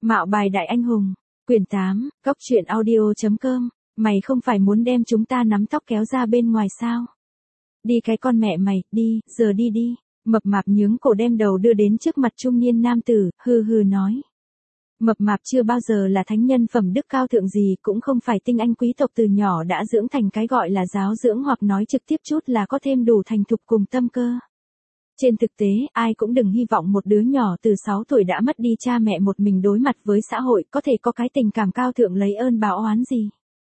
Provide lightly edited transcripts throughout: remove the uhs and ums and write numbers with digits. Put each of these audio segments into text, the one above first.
Mạo bài đại anh hùng. Quyển 8, Cóc truyện audio.com. Mày không phải muốn đem chúng ta nắm tóc kéo ra bên ngoài sao? Đi cái con mẹ mày, đi, giờ đi đi. Mập mạp nhướng cổ đem đầu đưa đến trước mặt trung niên nam tử, hừ hừ nói. Mập mạp chưa bao giờ là thánh nhân phẩm đức cao thượng gì, cũng không phải tinh anh quý tộc từ nhỏ đã dưỡng thành cái gọi là giáo dưỡng, hoặc nói trực tiếp chút là có thêm đủ thành thục cùng tâm cơ. Trên thực tế, ai cũng đừng hy vọng một đứa nhỏ từ 6 tuổi đã mất đi cha mẹ một mình đối mặt với xã hội có thể có cái tình cảm cao thượng lấy ơn báo oán gì.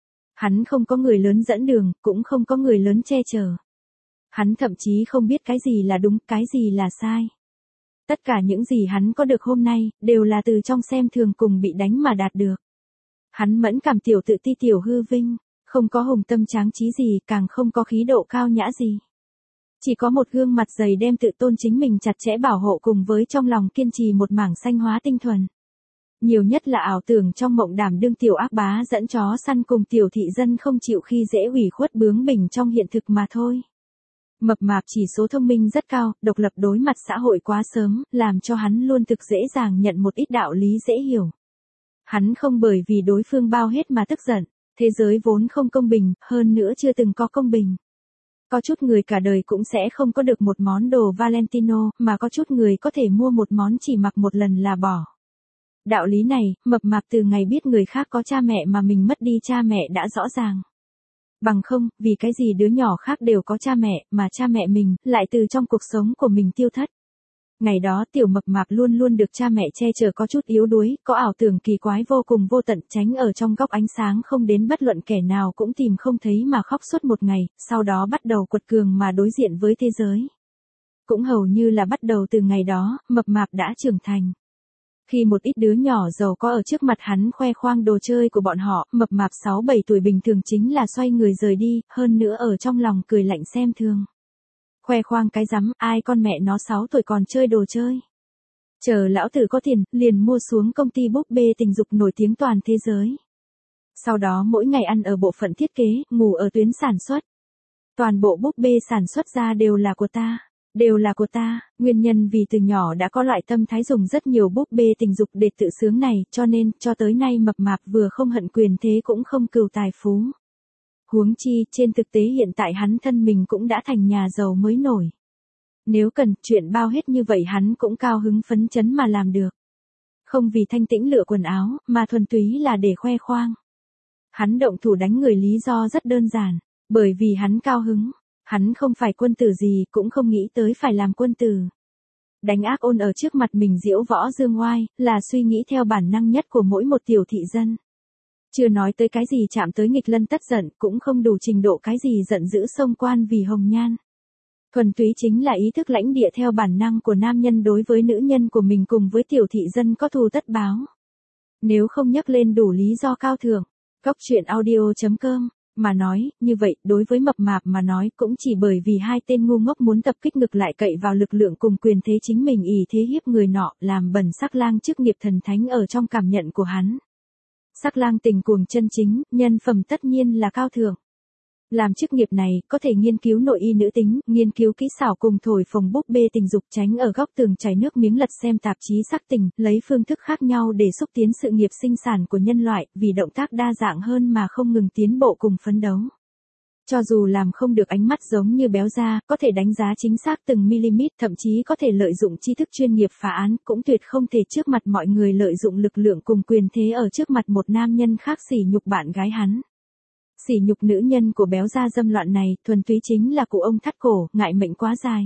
Hắn không có người lớn dẫn đường, cũng không có người lớn che chở. Hắn thậm chí không biết cái gì là đúng, cái gì là sai. Tất cả những gì hắn có được hôm nay, đều là từ trong xem thường cùng bị đánh mà đạt được. Hắn mẫn cảm tiểu tự ti tiểu hư vinh, không có hùng tâm tráng trí gì, càng không có khí độ cao nhã gì. Chỉ có một gương mặt dày đem tự tôn chính mình chặt chẽ bảo hộ cùng với trong lòng kiên trì một mảng xanh hóa tinh thuần. Nhiều nhất là ảo tưởng trong mộng đảm đương tiểu ác bá dẫn chó săn cùng tiểu thị dân không chịu khi dễ ủy khuất bướng bỉnh trong hiện thực mà thôi. Mập mạp chỉ số thông minh rất cao, độc lập đối mặt xã hội quá sớm, làm cho hắn luôn thực dễ dàng nhận một ít đạo lý dễ hiểu. Hắn không bởi vì đối phương bao hết mà tức giận, thế giới vốn không công bình, hơn nữa chưa từng có công bình. Có chút người cả đời cũng sẽ không có được một món đồ Valentino, mà có chút người có thể mua một món chỉ mặc một lần là bỏ. Đạo lý này, mập mạp từ ngày biết người khác có cha mẹ mà mình mất đi cha mẹ đã rõ ràng. Bằng không, vì cái gì đứa nhỏ khác đều có cha mẹ, mà cha mẹ mình, lại từ trong cuộc sống của mình tiêu thất. Ngày đó tiểu mập mạp luôn luôn được cha mẹ che chở, có chút yếu đuối, có ảo tưởng kỳ quái vô cùng vô tận, tránh ở trong góc ánh sáng không đến bất luận kẻ nào cũng tìm không thấy mà khóc suốt một ngày, sau đó bắt đầu quật cường mà đối diện với thế giới. Cũng hầu như là bắt đầu từ ngày đó, mập mạp đã trưởng thành. Khi một ít đứa nhỏ giàu có ở trước mặt hắn khoe khoang đồ chơi của bọn họ, mập mạp 6-7 tuổi bình thường chính là xoay người rời đi, hơn nữa ở trong lòng cười lạnh xem thường. Khoe khoang cái rắm, ai con mẹ nó 6 tuổi còn chơi đồ chơi. Chờ lão tử có tiền, liền mua xuống công ty búp bê tình dục nổi tiếng toàn thế giới. Sau đó mỗi ngày ăn ở bộ phận thiết kế, ngủ ở tuyến sản xuất. Toàn bộ búp bê sản xuất ra đều là của ta. Đều là của ta, nguyên nhân vì từ nhỏ đã có loại tâm thái dùng rất nhiều búp bê tình dục để tự sướng này, cho nên, cho tới nay mập mạp vừa không hận quyền thế cũng không cừu tài phú. Huống chi, trên thực tế hiện tại hắn thân mình cũng đã thành nhà giàu mới nổi. Nếu cần, chuyện bao hết như vậy hắn cũng cao hứng phấn chấn mà làm được. Không vì thanh tĩnh lựa quần áo, mà thuần túy là để khoe khoang. Hắn động thủ đánh người lý do rất đơn giản, bởi vì hắn cao hứng. Hắn không phải quân tử gì, cũng không nghĩ tới phải làm quân tử. Đánh ác ôn ở trước mặt mình diễu võ dương oai, là suy nghĩ theo bản năng nhất của mỗi một tiểu thị dân. Chưa nói tới cái gì chạm tới nghịch lân tất giận, cũng không đủ trình độ cái gì giận dữ xông quan vì hồng nhan. Thuần túy chính là ý thức lãnh địa theo bản năng của nam nhân đối với nữ nhân của mình cùng với tiểu thị dân có thù tất báo. Nếu không nhắc lên đủ lý do cao thượng, Cóc truyện audio.com. Mà nói, như vậy, đối với mập mạp mà nói cũng chỉ bởi vì hai tên ngu ngốc muốn tập kích ngược lại cậy vào lực lượng cùng quyền thế chính mình ỷ thế hiếp người nọ, làm bẩn sắc lang chức nghiệp thần thánh ở trong cảm nhận của hắn. Sắc lang tình cuồng chân chính, nhân phẩm tất nhiên là cao thượng. Làm chức nghiệp này, có thể nghiên cứu nội y nữ tính, nghiên cứu kỹ xảo cùng thổi phồng búp bê tình dục, tránh ở góc tường chảy nước miếng lật xem tạp chí sắc tình, lấy phương thức khác nhau để xúc tiến sự nghiệp sinh sản của nhân loại, vì động tác đa dạng hơn mà không ngừng tiến bộ cùng phấn đấu. Cho dù làm không được ánh mắt giống như béo da, có thể đánh giá chính xác từng mm, thậm chí có thể lợi dụng tri thức chuyên nghiệp phá án, cũng tuyệt không thể trước mặt mọi người lợi dụng lực lượng cùng quyền thế ở trước mặt một nam nhân khác sỉ nhục bạn gái hắn. Sỉ nhục nữ nhân của béo da dâm loạn này, thuần túy chính là cụ ông thắt cổ, ngại mệnh quá dài.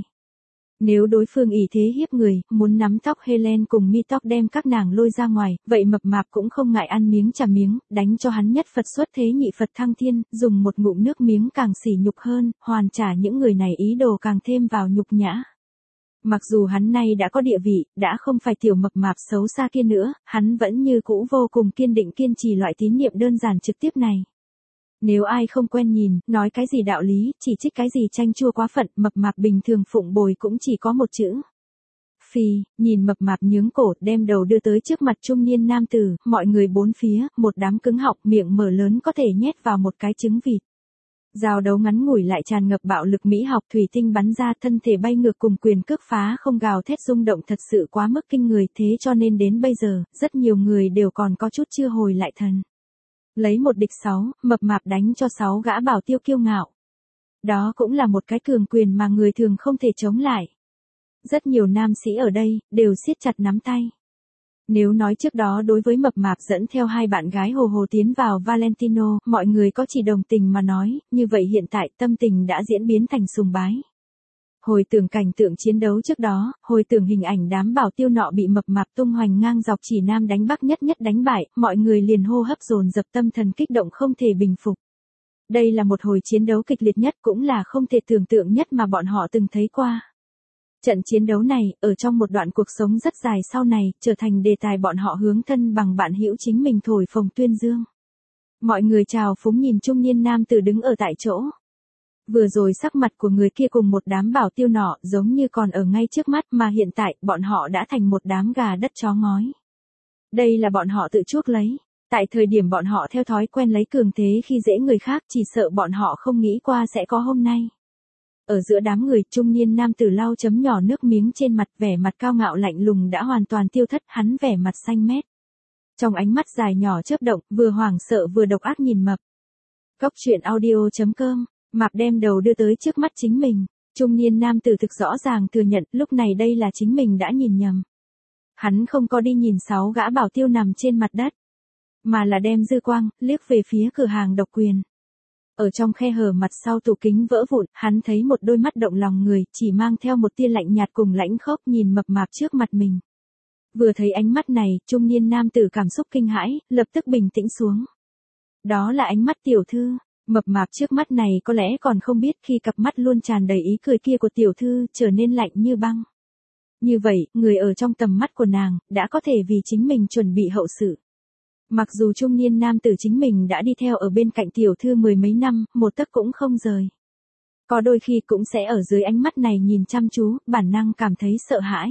Nếu đối phương ỷ thế hiếp người, muốn nắm tóc Helen cùng mi tóc đem các nàng lôi ra ngoài, vậy mập mạp cũng không ngại ăn miếng trả miếng, đánh cho hắn nhất Phật xuất thế nhị Phật thăng thiên, dùng một ngụm nước miếng càng sỉ nhục hơn, hoàn trả những người này ý đồ càng thêm vào nhục nhã. Mặc dù hắn nay đã có địa vị, đã không phải tiểu mập mạp xấu xa kia nữa, hắn vẫn như cũ vô cùng kiên định kiên trì loại tín niệm đơn giản trực tiếp này. Nếu ai không quen nhìn, nói cái gì đạo lý, chỉ trích cái gì chanh chua quá phận, mập mạp bình thường phụng bồi cũng chỉ có một chữ. Phi, nhìn mập mạp nhướng cổ, đem đầu đưa tới trước mặt trung niên nam tử, mọi người bốn phía, một đám cứng họng, miệng mở lớn có thể nhét vào một cái trứng vịt. Giao đấu ngắn ngủi lại tràn ngập bạo lực mỹ học, thủy tinh bắn ra, thân thể bay ngược cùng quyền cước phá không gào thét rung động thật sự quá mức kinh người, thế cho nên đến bây giờ, rất nhiều người đều còn có chút chưa hồi lại thần. Lấy một địch 6, mập mạp đánh cho 6 gã bảo tiêu kiêu ngạo. Đó cũng là một cái cường quyền mà người thường không thể chống lại. Rất nhiều nam sĩ ở đây, đều siết chặt nắm tay. Nếu nói trước đó đối với mập mạp dẫn theo 2 bạn gái hồ hồ tiến vào Valentino, mọi người có chỉ đồng tình mà nói, như vậy hiện tại tâm tình đã diễn biến thành sùng bái. Hồi tưởng cảnh tượng chiến đấu trước đó, hồi tưởng hình ảnh đám bảo tiêu nọ bị mập mạp tung hoành ngang dọc chỉ nam đánh bắc nhất nhất đánh bại, mọi người liền hô hấp dồn dập, tâm thần kích động không thể bình phục. Đây là một hồi chiến đấu kịch liệt nhất, cũng là không thể tưởng tượng nhất mà bọn họ từng thấy qua. Trận chiến đấu này, ở trong một đoạn cuộc sống rất dài sau này, trở thành đề tài bọn họ hướng thân bằng bạn hữu chính mình thổi phồng tuyên dương. Mọi người chào phúng nhìn trung niên nam tử đứng ở tại chỗ. Vừa rồi sắc mặt của người kia cùng một đám bảo tiêu nọ giống như còn ở ngay trước mắt, mà hiện tại bọn họ đã thành một đám gà đất chó ngói. Đây là bọn họ tự chuốc lấy. Tại thời điểm bọn họ theo thói quen lấy cường thế khi dễ người khác, chỉ sợ bọn họ không nghĩ qua sẽ có hôm nay. Ở giữa đám người, trung niên nam tử lau chấm nhỏ nước miếng trên mặt, vẻ mặt cao ngạo lạnh lùng đã hoàn toàn tiêu thất, hắn vẻ mặt xanh mét. Trong ánh mắt dài nhỏ chớp động, vừa hoảng sợ vừa độc ác nhìn mập. Cốc truyện audio.com, mập đem đầu đưa tới trước mắt chính mình. Trung niên nam tử thực rõ ràng thừa nhận, lúc này đây là chính mình đã nhìn nhầm. Hắn không có đi nhìn 6 gã bảo tiêu nằm trên mặt đất, mà là đem dư quang, liếc về phía cửa hàng độc quyền. Ở trong khe hở mặt sau tủ kính vỡ vụn, hắn thấy một đôi mắt động lòng người, chỉ mang theo một tia lạnh nhạt cùng lãnh khốc nhìn mập mạp trước mặt mình. Vừa thấy ánh mắt này, trung niên nam tử cảm xúc kinh hãi, lập tức bình tĩnh xuống. Đó là ánh mắt tiểu thư, mập mạp trước mắt này có lẽ còn không biết khi cặp mắt luôn tràn đầy ý cười kia của tiểu thư trở nên lạnh như băng. Như vậy, người ở trong tầm mắt của nàng, đã có thể vì chính mình chuẩn bị hậu sự. Mặc dù trung niên nam tử chính mình đã đi theo ở bên cạnh tiểu thư 10 mấy năm, một tấc cũng không rời. Có đôi khi cũng sẽ ở dưới ánh mắt này nhìn chăm chú, bản năng cảm thấy sợ hãi.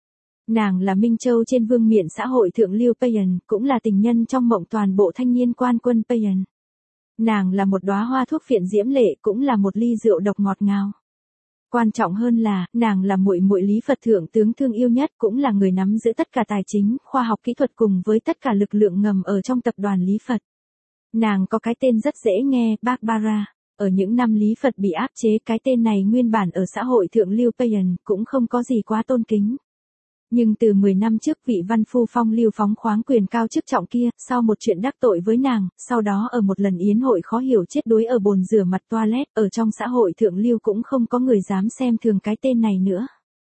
Nàng là Minh Châu trên vương miện xã hội thượng lưu Payan, cũng là tình nhân trong mộng toàn bộ thanh niên quan quân Payan. Nàng là một đóa hoa thuốc phiện diễm lệ, cũng là một ly rượu độc ngọt ngào. Quan trọng hơn là, nàng là muội muội Lý Phật thượng tướng thương yêu nhất, cũng là người nắm giữ tất cả tài chính, khoa học kỹ thuật cùng với tất cả lực lượng ngầm ở trong tập đoàn Lý Phật. Nàng có cái tên rất dễ nghe, Barbara. Ở những năm Lý Phật bị áp chế, cái tên này nguyên bản ở xã hội thượng lưu Payan cũng không có gì quá tôn kính. Nhưng từ 10 năm trước vị văn phu phong lưu phóng khoáng quyền cao chức trọng kia, sau một chuyện đắc tội với nàng, sau đó ở một lần yến hội khó hiểu chết đuối ở bồn rửa mặt toilet, ở trong xã hội thượng lưu cũng không có người dám xem thường cái tên này nữa.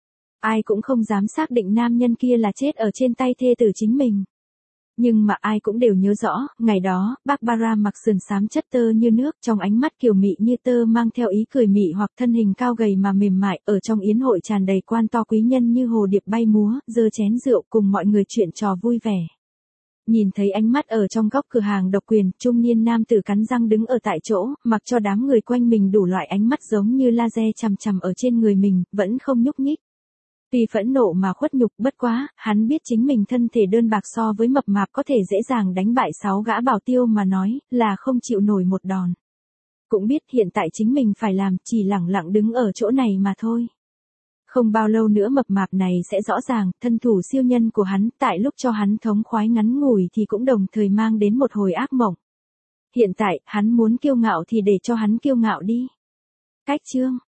Ai cũng không dám xác định nam nhân kia là chết ở trên tay thê tử chính mình. Nhưng mà ai cũng đều nhớ rõ, ngày đó, Barbara mặc sườn xám chất tơ như nước, trong ánh mắt kiều mị như tơ mang theo ý cười mị hoặc thân hình cao gầy mà mềm mại, ở trong yến hội tràn đầy quan to quý nhân như hồ điệp bay múa, giơ chén rượu cùng mọi người chuyện trò vui vẻ. Nhìn thấy ánh mắt ở trong góc cửa hàng độc quyền, trung niên nam tử cắn răng đứng ở tại chỗ, mặc cho đám người quanh mình đủ loại ánh mắt giống như laser chằm chằm ở trên người mình, vẫn không nhúc nhích. Vì phẫn nộ mà khuất nhục, bất quá, hắn biết chính mình thân thể đơn bạc so với mập mạp có thể dễ dàng đánh bại 6 gã bảo tiêu mà nói, là không chịu nổi một đòn. Cũng biết hiện tại chính mình phải làm, chỉ lẳng lặng đứng ở chỗ này mà thôi. Không bao lâu nữa mập mạp này sẽ rõ ràng, thân thủ siêu nhân của hắn, tại lúc cho hắn thống khoái ngắn ngủi thì cũng đồng thời mang đến một hồi ác mộng. Hiện tại, hắn muốn kiêu ngạo thì để cho hắn kiêu ngạo đi. Cách chương